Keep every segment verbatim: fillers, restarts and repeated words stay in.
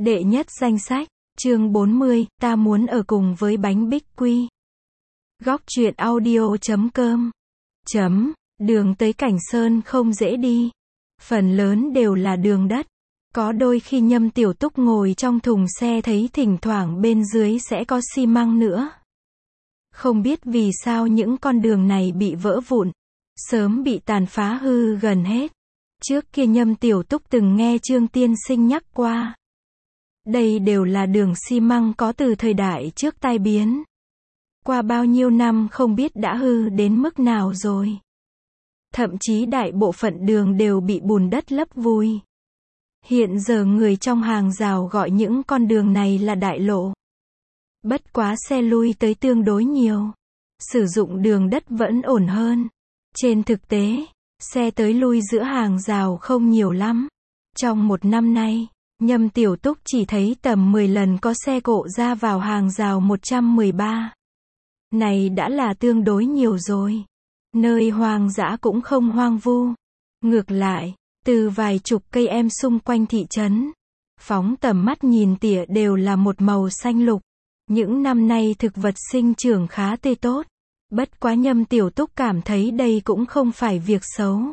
Đệ nhất danh sách, chương bốn mươi, ta muốn ở cùng với bánh bích quy. Góc truyện audio chấm com. Chấm, đường tới Cảnh Sơn không dễ đi. Phần lớn đều là đường đất. Có đôi khi Nhâm Tiểu Túc ngồi trong thùng xe thấy thỉnh thoảng bên dưới sẽ có xi măng nữa. Không biết vì sao những con đường này bị vỡ vụn, sớm bị tàn phá hư gần hết. Trước kia Nhâm Tiểu Túc từng nghe Trương Tiên Sinh nhắc qua. Đây đều là đường xi măng có từ thời đại trước tai biến. Qua bao nhiêu năm không biết đã hư đến mức nào rồi. Thậm chí đại bộ phận đường đều bị bùn đất lấp vùi. Hiện giờ người trong hàng rào gọi những con đường này là đại lộ. Bất quá xe lui tới tương đối nhiều. Sử dụng đường đất vẫn ổn hơn. Trên thực tế, xe tới lui giữa hàng rào không nhiều lắm. Trong một năm nay, Nhâm Tiểu Túc chỉ thấy tầm mười lần có xe cộ ra vào hàng rào một trăm mười ba. Này đã là tương đối nhiều rồi. Nơi hoang dã cũng không hoang vu. Ngược lại, từ vài chục cây em xung quanh thị trấn, phóng tầm mắt nhìn tỉa đều là một màu xanh lục. Những năm nay thực vật sinh trưởng khá tươi tốt. Bất quá Nhâm Tiểu Túc cảm thấy đây cũng không phải việc xấu.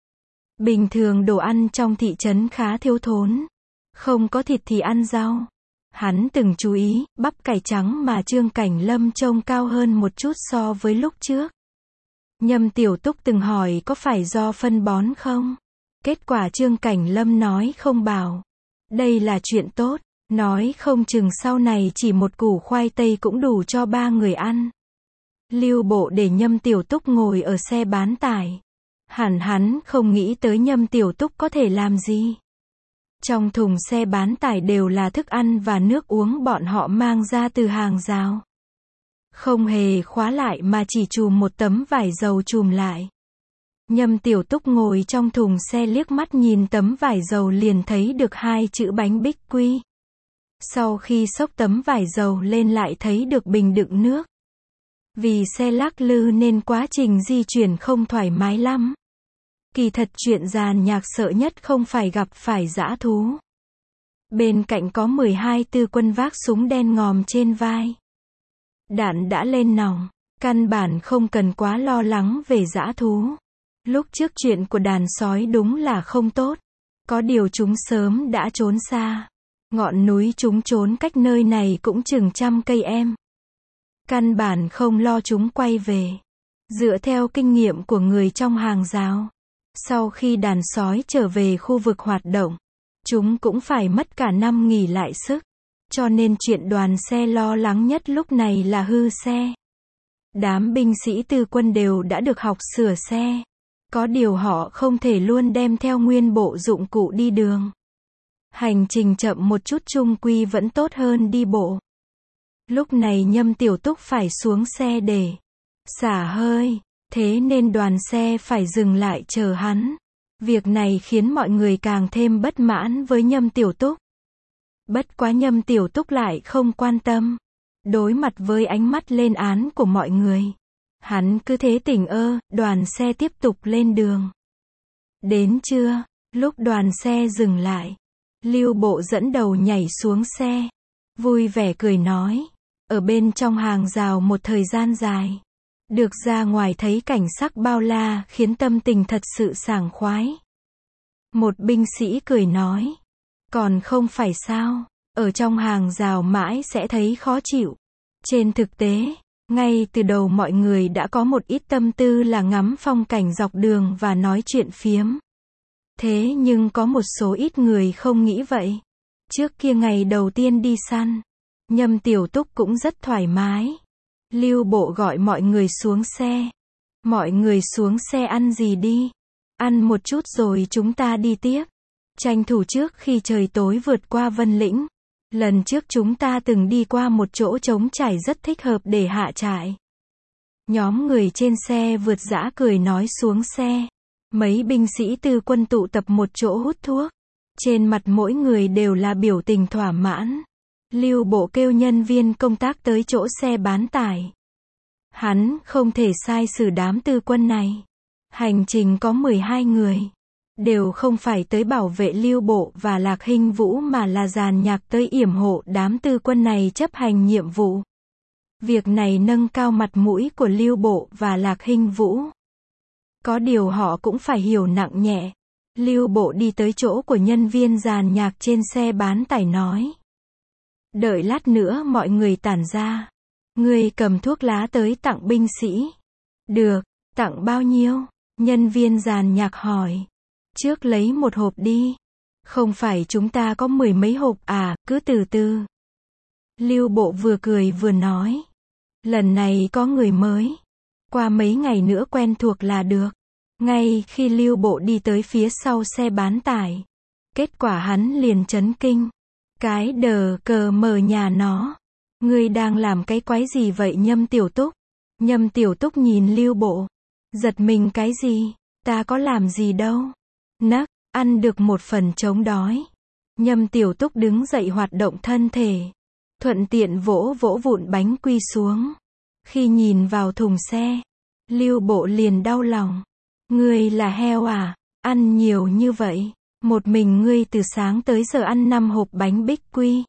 Bình thường đồ ăn trong thị trấn khá thiếu thốn. Không có thịt thì ăn rau. Hắn từng chú ý, bắp cải trắng mà Trương Cảnh Lâm trông cao hơn một chút so với lúc trước. Nhâm Tiểu Túc từng hỏi có phải do phân bón không? Kết quả Trương Cảnh Lâm nói không bảo. Đây là chuyện tốt, nói không chừng sau này chỉ một củ khoai tây cũng đủ cho ba người ăn. Lưu Bộ để Nhâm Tiểu Túc ngồi ở xe bán tải. Hẳn hắn không nghĩ tới Nhâm Tiểu Túc có thể làm gì. Trong thùng xe bán tải đều là thức ăn và nước uống bọn họ mang ra từ hàng rào. Không hề khóa lại mà chỉ chùm một tấm vải dầu chùm lại. Nhâm Tiểu Túc ngồi trong thùng xe liếc mắt nhìn tấm vải dầu liền thấy được hai chữ bánh bích quy. Sau khi xốc tấm vải dầu lên lại thấy được bình đựng nước. Vì xe lắc lư nên quá trình di chuyển không thoải mái lắm. Kỳ thật chuyện giàn nhạc sợ nhất không phải gặp phải dã thú. Bên cạnh có mười hai tư quân vác súng đen ngòm trên vai. Đạn đã lên nòng, căn bản không cần quá lo lắng về dã thú. Lúc trước chuyện của đàn sói đúng là không tốt. Có điều chúng sớm đã trốn xa. Ngọn núi chúng trốn cách nơi này cũng chừng trăm cây em. Căn bản không lo chúng quay về. Dựa theo kinh nghiệm của người trong hàng rào, sau khi đàn sói trở về khu vực hoạt động, chúng cũng phải mất cả năm nghỉ lại sức. Cho nên chuyện đoàn xe lo lắng nhất lúc này là hư xe. Đám binh sĩ tư quân đều đã được học sửa xe. Có điều họ không thể luôn đem theo nguyên bộ dụng cụ đi đường. Hành trình chậm một chút chung quy vẫn tốt hơn đi bộ. Lúc này Nhâm Tiểu Túc phải xuống xe để xả hơi. Thế nên đoàn xe phải dừng lại chờ hắn. Việc này khiến mọi người càng thêm bất mãn với Nhâm Tiểu Túc. Bất quá Nhâm Tiểu Túc lại không quan tâm. Đối mặt với ánh mắt lên án của mọi người, hắn cứ thế tỉnh ơ, đoàn xe tiếp tục lên đường. Đến trưa, lúc đoàn xe dừng lại, Lưu Bộ dẫn đầu nhảy xuống xe, vui vẻ cười nói, ở bên trong hàng rào một thời gian dài, được ra ngoài thấy cảnh sắc bao la khiến tâm tình thật sự sảng khoái. Một binh sĩ cười nói, còn không phải sao, ở trong hàng rào mãi sẽ thấy khó chịu. Trên thực tế, ngay từ đầu mọi người đã có một ít tâm tư là ngắm phong cảnh dọc đường và nói chuyện phiếm. Thế nhưng có một số ít người không nghĩ vậy. Trước kia ngày đầu tiên đi săn, Nhâm Tiểu Túc cũng rất thoải mái. Lưu Bộ gọi mọi người xuống xe. Mọi người xuống xe ăn gì đi. Ăn một chút rồi chúng ta đi tiếp. Tranh thủ trước khi trời tối vượt qua Vân Lĩnh. Lần trước chúng ta từng đi qua một chỗ trống trải rất thích hợp để hạ trại. Nhóm người trên xe vượt dã cười nói xuống xe. Mấy binh sĩ tư quân tụ tập một chỗ hút thuốc. Trên mặt mỗi người đều là biểu tình thỏa mãn. Lưu Bộ kêu nhân viên công tác tới chỗ xe bán tải. Hắn không thể sai xử đám tư quân này. Hành trình có mười hai người. đều không phải tới bảo vệ Lưu Bộ và Lạc Hinh Vũ mà là giàn nhạc tới yểm hộ đám tư quân này chấp hành nhiệm vụ. Việc này nâng cao mặt mũi của Lưu Bộ và Lạc Hinh Vũ. Có điều họ cũng phải hiểu nặng nhẹ. Lưu Bộ đi tới chỗ của nhân viên giàn nhạc trên xe bán tải nói. Đợi lát nữa mọi người tản ra. Người cầm thuốc lá tới tặng binh sĩ. Được, tặng bao nhiêu? Nhân viên giàn nhạc hỏi. Trước lấy một hộp đi. Không phải chúng ta có mười mấy hộp à, cứ từ từ. Lưu Bộ vừa cười vừa nói. Lần này có người mới. Qua mấy ngày nữa quen thuộc là được. Ngay khi Lưu Bộ đi tới phía sau xe bán tải. Kết quả hắn liền chấn kinh. Cái đờ cờ mờ nhà nó. Ngươi đang làm cái quái gì vậy Nhâm Tiểu Túc? Nhâm Tiểu Túc nhìn Lưu Bộ. Giật mình cái gì? Ta có làm gì đâu. Nấc, ăn được một phần chống đói. Nhâm Tiểu Túc đứng dậy hoạt động thân thể. Thuận tiện vỗ vỗ vụn bánh quy xuống. Khi nhìn vào thùng xe, Lưu Bộ liền đau lòng. Ngươi là heo à? Ăn nhiều như vậy. Một mình ngươi từ sáng tới giờ ăn năm hộp bánh bích quy.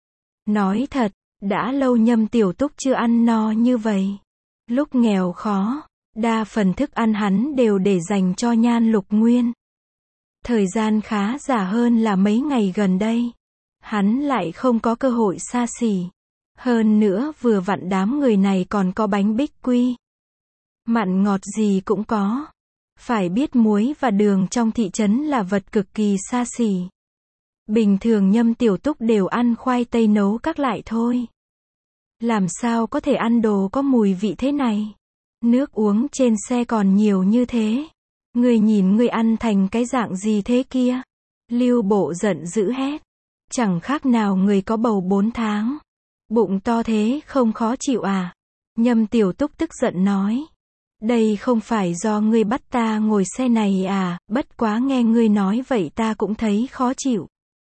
Nói thật, đã lâu Nhâm Tiểu Túc chưa ăn no như vậy. Lúc nghèo khó, đa phần thức ăn hắn đều để dành cho Nhan Lục Nguyên. Thời gian khá giả hơn là mấy ngày gần đây. Hắn lại không có cơ hội xa xỉ. Hơn nữa vừa vặn đám người này còn có bánh bích quy. Mặn ngọt gì cũng có. Phải biết muối và đường trong thị trấn là vật cực kỳ xa xỉ. Bình thường Nhâm Tiểu Túc đều ăn khoai tây nấu các loại thôi. Làm sao có thể ăn đồ có mùi vị thế này? Nước uống trên xe còn nhiều như thế. Ngươi nhìn ngươi ăn thành cái dạng gì thế kia? Lưu Bộ giận dữ hét. Chẳng khác nào người có bầu bốn tháng. Bụng to thế không khó chịu à? Nhâm Tiểu Túc tức giận nói. Đây không phải do ngươi bắt ta ngồi xe này à, bất quá nghe ngươi nói vậy ta cũng thấy khó chịu.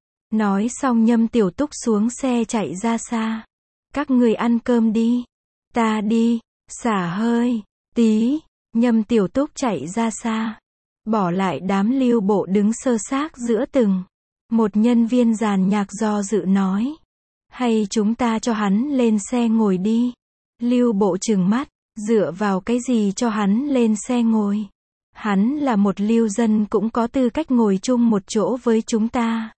Nói xong Nhâm Tiểu Túc xuống xe chạy ra xa. Các ngươi ăn cơm đi. Ta đi, xả hơi, tí. Nhâm Tiểu Túc chạy ra xa. Bỏ lại đám Lưu Bộ đứng sơ xác giữa từng. Một nhân viên giàn nhạc do dự nói. Hay chúng ta cho hắn lên xe ngồi đi. Lưu Bộ trừng mắt. Dựa vào cái gì cho hắn lên xe ngồi? Hắn là một lưu dân cũng có tư cách ngồi chung một chỗ với chúng ta.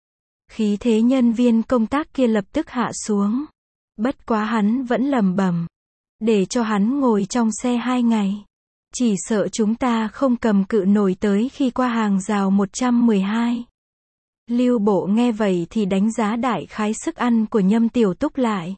Khí thế nhân viên công tác kia lập tức hạ xuống. Bất quá hắn vẫn lẩm bẩm. Để cho hắn ngồi trong xe hai ngày. Chỉ sợ chúng ta không cầm cự nổi tới khi qua hàng rào một trăm mười hai. Lưu Bộ nghe vậy thì đánh giá đại khái sức ăn của Nhâm Tiểu Túc lại.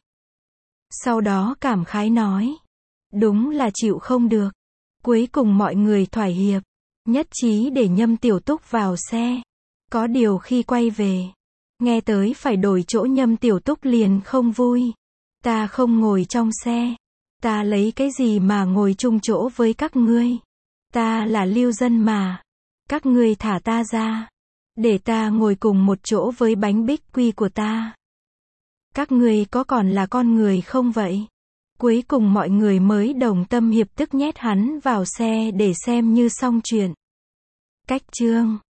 Sau đó cảm khái nói. Đúng là chịu không được. Cuối cùng mọi người thỏa hiệp. Nhất trí để Nhâm Tiểu Túc vào xe. Có điều khi quay về. Nghe tới phải đổi chỗ Nhâm Tiểu Túc liền không vui. Ta không ngồi trong xe. Ta lấy cái gì mà ngồi chung chỗ với các ngươi? Ta là lưu dân mà. Các ngươi thả ta ra. Để ta ngồi cùng một chỗ với bánh bích quy của ta. Các ngươi có còn là con người không vậy? Cuối cùng mọi người mới đồng tâm hiệp tức nhét hắn vào xe để xem như xong chuyện. Cách chương